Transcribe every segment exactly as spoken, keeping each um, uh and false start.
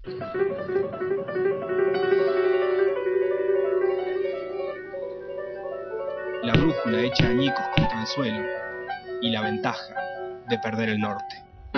La brújula echa añicos contra el suelo y la ventaja de perder el norte.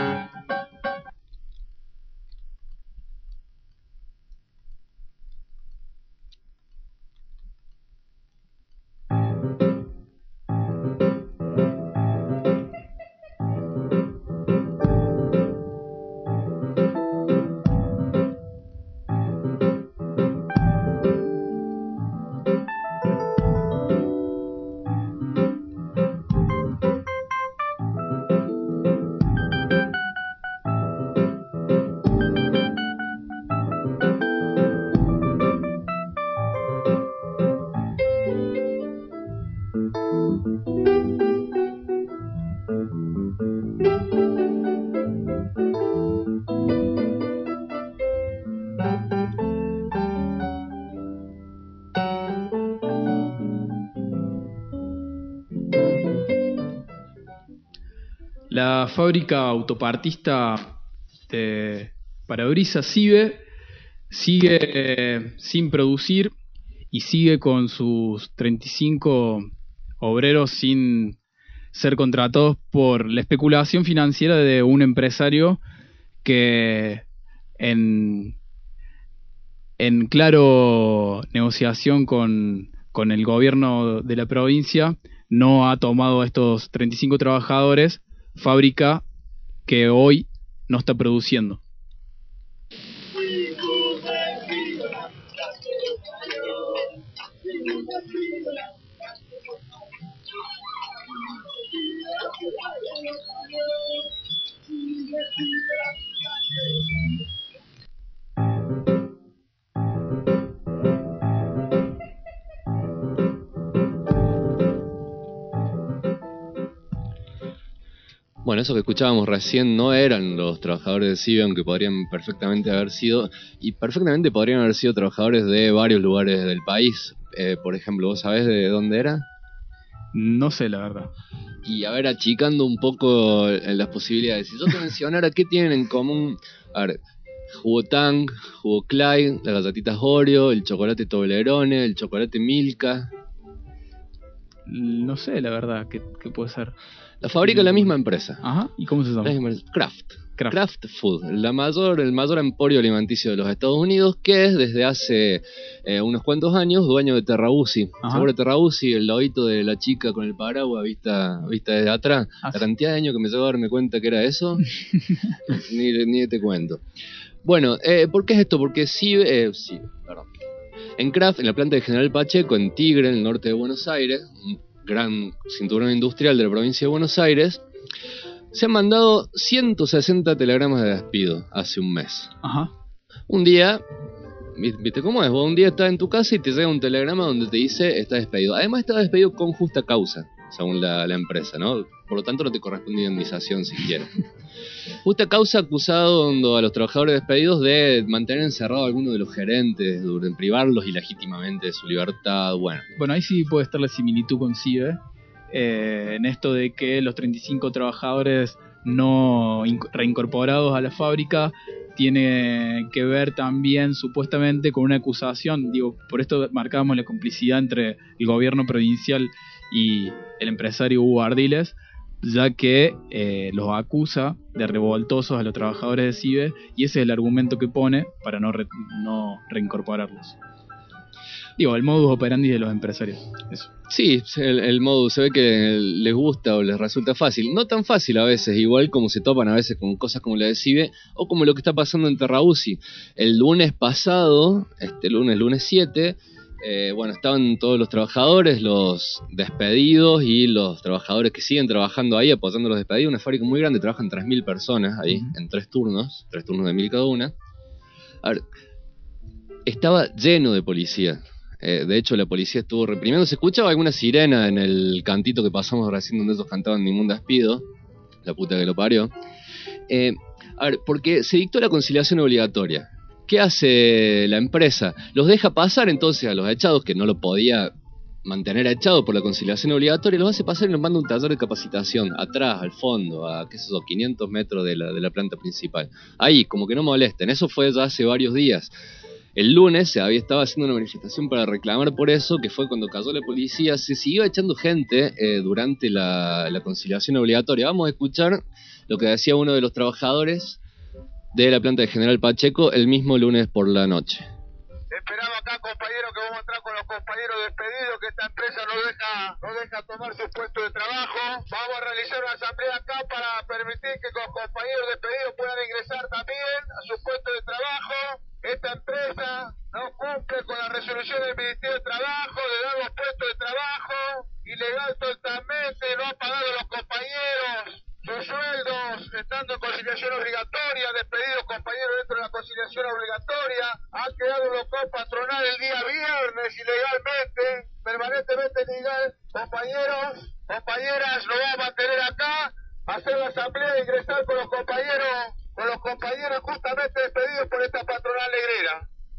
La fábrica autopartista de parabrisas Cibe sigue eh, sin producir y sigue con sus treinta y cinco obreros sin ser contratados por la especulación financiera de un empresario que en, en claro negociación con, con el gobierno de la provincia no ha tomado a estos treinta y cinco trabajadores, fábrica que hoy no está produciendo. Bueno, eso que escuchábamos recién no eran los trabajadores de Cibe, aunque podrían perfectamente haber sido, y perfectamente podrían haber sido trabajadores de varios lugares del país. Eh, por ejemplo, ¿vos sabés de dónde era? No sé, la verdad. Y a ver, achicando un poco las posibilidades, si yo te mencionara qué tienen en común, a ver, jugo Tang, jugo Clyde, las galletitas Oreo, el chocolate Toblerone, el chocolate Milka. No sé, la verdad, qué, qué puede ser. La fabrica la misma empresa. Ajá, ¿y cómo se llama? Kraft. Kraft. Kraft Food, la mayor, el mayor emporio alimenticio de los Estados Unidos, que es desde hace eh, unos cuantos años dueño de Terrabusi. Sobre Terrabusi, el lobito de la chica con el paraguas vista, vista desde atrás. ¿Ah, la cantidad de años que me llevó a darme cuenta que era eso, ni, ni te cuento. Bueno, eh, ¿por qué es esto? Porque sí, eh, sí, perdón. En Kraft, en la planta de General Pacheco, en Tigre, en el norte de Buenos Aires, un gran cinturón industrial de la provincia de Buenos Aires, se han mandado ciento sesenta telegramas de despido hace un mes. Ajá. Un día, ¿viste cómo es? Vos un día estás en tu casa y te llega un telegrama donde te dice estás despedido. Además estás despedido con justa causa, según la, la empresa, ¿no? Por lo tanto no te corresponde indemnización siquiera. Justa causa acusando a los trabajadores despedidos de mantener encerrado a alguno de los gerentes, de privarlos ilegítimamente de su libertad. Bueno, bueno ahí sí puede estar la similitud con Cibe. Eh, en esto de que los treinta y cinco trabajadores no reincorporados a la fábrica tiene que ver también supuestamente con una acusación, digo, por esto marcábamos la complicidad entre el gobierno provincial y el empresario Hugo Ardiles, ya que eh, los acusa de revoltosos a los trabajadores de Cibe y ese es el argumento que pone para no, re, no reincorporarlos. Digo, el modus operandi de los empresarios. Eso. Sí, el, el modus se ve que les gusta o les resulta fácil. No tan fácil a veces, igual como se topan a veces con cosas como la de Cibe o como lo que está pasando en Terrabusi. El lunes pasado, este lunes, lunes siete, eh, bueno, estaban todos los trabajadores, los despedidos y los trabajadores que siguen trabajando ahí apoyando a los despedidos. Una fábrica muy grande, trabajan tres mil personas ahí, uh-huh. en tres turnos, tres turnos de mil cada una. A ver, estaba lleno de policía. Eh, de hecho, la policía estuvo reprimiendo. Se escuchaba alguna sirena en el cantito que pasamos recién donde ellos cantaban Ningún despido. La puta que lo parió. Eh, a ver, porque se dictó la conciliación obligatoria. ¿Qué hace la empresa? Los deja pasar entonces a los echados, que no lo podía mantener echado por la conciliación obligatoria, los hace pasar y los manda a un taller de capacitación, atrás, al fondo, a qué sé yo, quinientos metros de la, de la planta principal. Ahí, como que no molesten, eso fue ya hace varios días. El lunes se había estado haciendo una manifestación para reclamar por eso, que fue cuando cayó la policía. Se siguió echando gente eh, durante la, la conciliación obligatoria. Vamos a escuchar lo que decía uno de los trabajadores de la planta de General Pacheco el mismo lunes por la noche. Esperamos acá, compañeros, que vamos a entrar con los compañeros despedidos, que esta empresa no deja, no deja tomar su puesto de trabajo. Vamos a realizar una asamblea acá para permitir que los compañeros despedidos puedan ingresar también a su puesto de trabajo. Esta empresa no cumple con la resolución del Ministerio de Trabajo de dar los puestos de trabajo, ilegal totalmente, no ha pagado a los compañeros sus sueldos, estando en conciliación obligatoria, despedidos compañeros dentro de la conciliación obligatoria, han creado un local patronal el día viernes ilegalmente, permanentemente ilegal. Compañeros, compañeras, lo vamos a mantener acá, hacer la asamblea e ingresar con los compañeros, con los compañeros justamente despedidos por esta patronal negrera.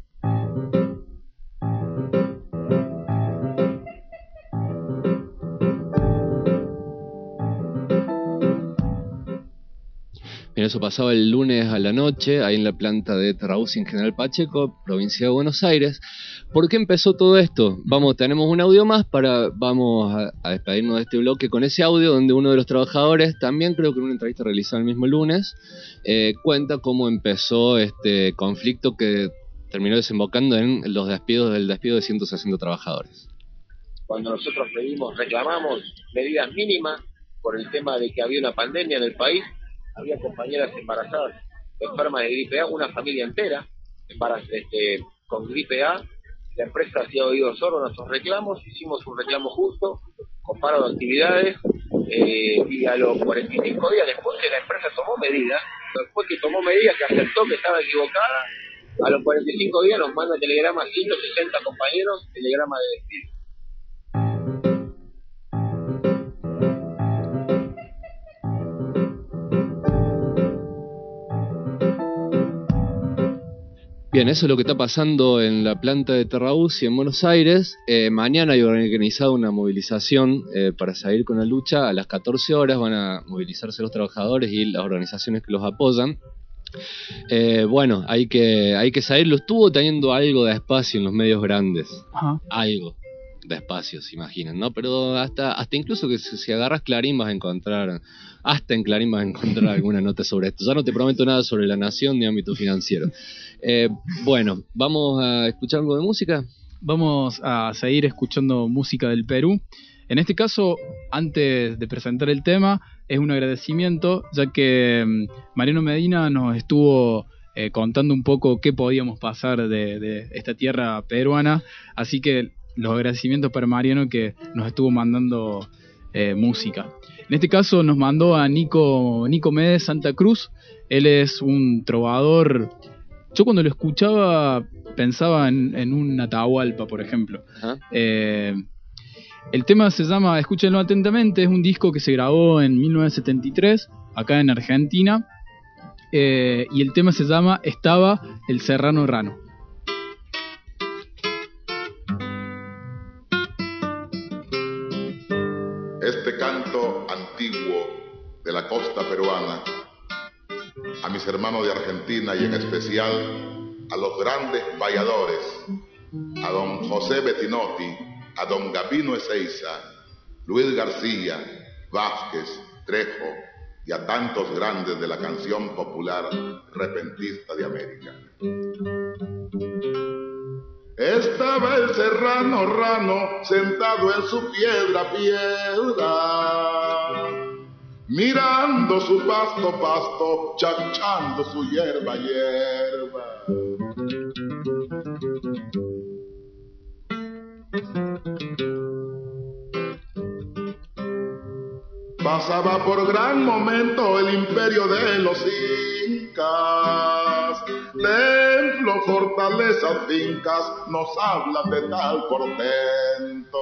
Bien, eso pasaba el lunes a la noche, ahí en la planta de Terrabusi en General Pacheco, provincia de Buenos Aires. ¿Por qué empezó todo esto? Vamos, tenemos un audio más, para vamos a, a despedirnos de este bloque con ese audio donde uno de los trabajadores, también creo que en una entrevista realizada el mismo lunes, eh, cuenta cómo empezó este conflicto que terminó desembocando en los despidos del despido de ciento sesenta trabajadores. Cuando nosotros pedimos, reclamamos medidas mínimas por el tema de que había una pandemia en el país, había compañeras embarazadas enfermas de gripe A, una familia entera embarazada, este, con gripe A. La empresa hacía oídos sordos a nuestros reclamos, hicimos un reclamo justo, con paro de actividades, eh, y a los cuarenta y cinco días después que la empresa tomó medidas, después que tomó medidas que aceptó que estaba equivocada, a los cuarenta y cinco días nos manda telegrama a ciento sesenta compañeros, telegrama de despido. Bien, eso es lo que está pasando en la planta de Terrabusi en Buenos Aires. Eh, mañana hay organizado una movilización eh, para seguir con la lucha. A las catorce horas van a movilizarse los trabajadores y las organizaciones que los apoyan. Eh, bueno, hay que, hay que salir. Lo estuvo teniendo algo de espacio en los medios grandes. Ajá. Algo de espacio, se imaginan, ¿no? Pero hasta, hasta incluso que si, si agarras Clarín vas a encontrar, hasta en Clarín vas a encontrar alguna nota sobre esto. Ya no te prometo nada sobre La Nación ni ámbito financiero. Eh, bueno, ¿vamos a escuchar algo de música? Vamos a seguir escuchando música del Perú. En este caso, antes de presentar el tema, es un agradecimiento, ya que um, Mariano Medina nos estuvo eh, contando un poco qué podíamos pasar de, de esta tierra peruana, así que los agradecimientos para Mariano, que nos estuvo mandando eh, música. En este caso nos mandó a Nico, Nico Méndez Santa Cruz. Él es un trovador. Yo cuando lo escuchaba pensaba en, en un Atahualpa, por ejemplo. Uh-huh. Eh, el tema se llama, escúchenlo atentamente, es un disco que se grabó en mil novecientos setenta y tres, acá en Argentina, eh, y el tema se llama Estaba el Serrano Rano. Este canto antiguo de la costa peruana, a mis hermanos de Argentina y en especial a los grandes valladores, a don José Bettinotti, a don Gabino Ezeiza, Luis García, Vázquez, Trejo y a tantos grandes de la canción popular repentista de América. Estaba el serrano rano sentado en su piedra piedra, mirando su pasto pasto, chachando su hierba hierba. Pasaba por gran momento el imperio de los incas, templos, fortalezas, fincas, nos hablan de tal portento.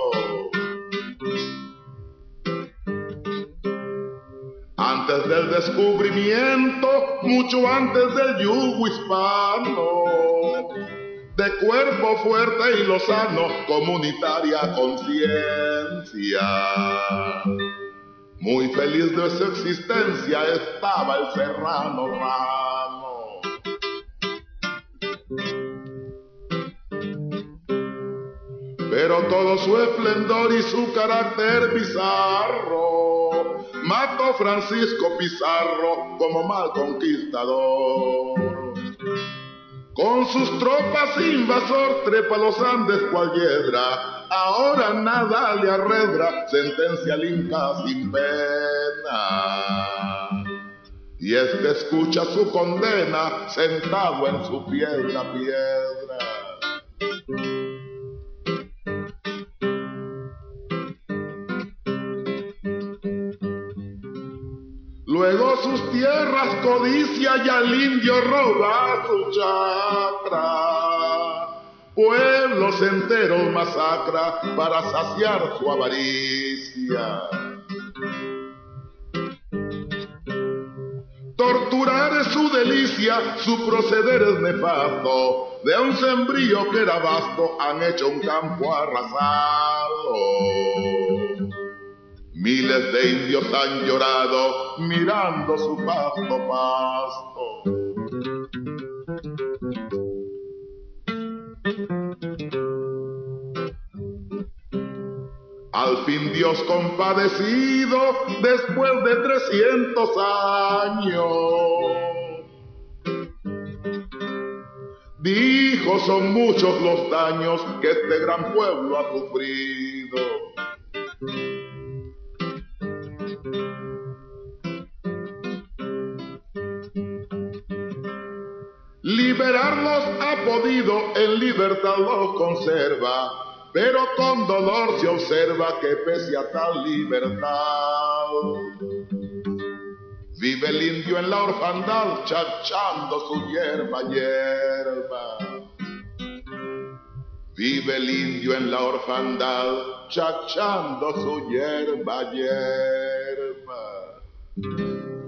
Antes del descubrimiento, mucho antes del yugo hispano, de cuerpo fuerte y lozano, comunitaria conciencia. Muy feliz de su existencia estaba el serrano Rano. Pero todo su esplendor y su carácter bizarro mató Francisco Pizarro como mal conquistador. Con sus tropas invasor trepa los Andes cual hiedra, ahora nada le arredra, sentencia al Inca sin pena. Y este escucha su condena sentado en su piedra piedra. Luego sus tierras codicia y al indio roba su chacra. Pueblos enteros masacra para saciar su avaricia. Torturar es su delicia, su proceder es nefasto. De un sembrío que era vasto han hecho un campo arrasado. Miles de indios han llorado mirando su pasto pasto. Al fin Dios compadecido, después de trescientos años, dijo: son muchos los daños que este gran pueblo ha sufrido. Liberarlos ha podido, en libertad los conserva, pero con dolor se observa que pese a tal libertad, vive el indio en la orfandad, chachando su hierba, hierba. Vive el indio en la orfandad, chachando su hierba, hierba.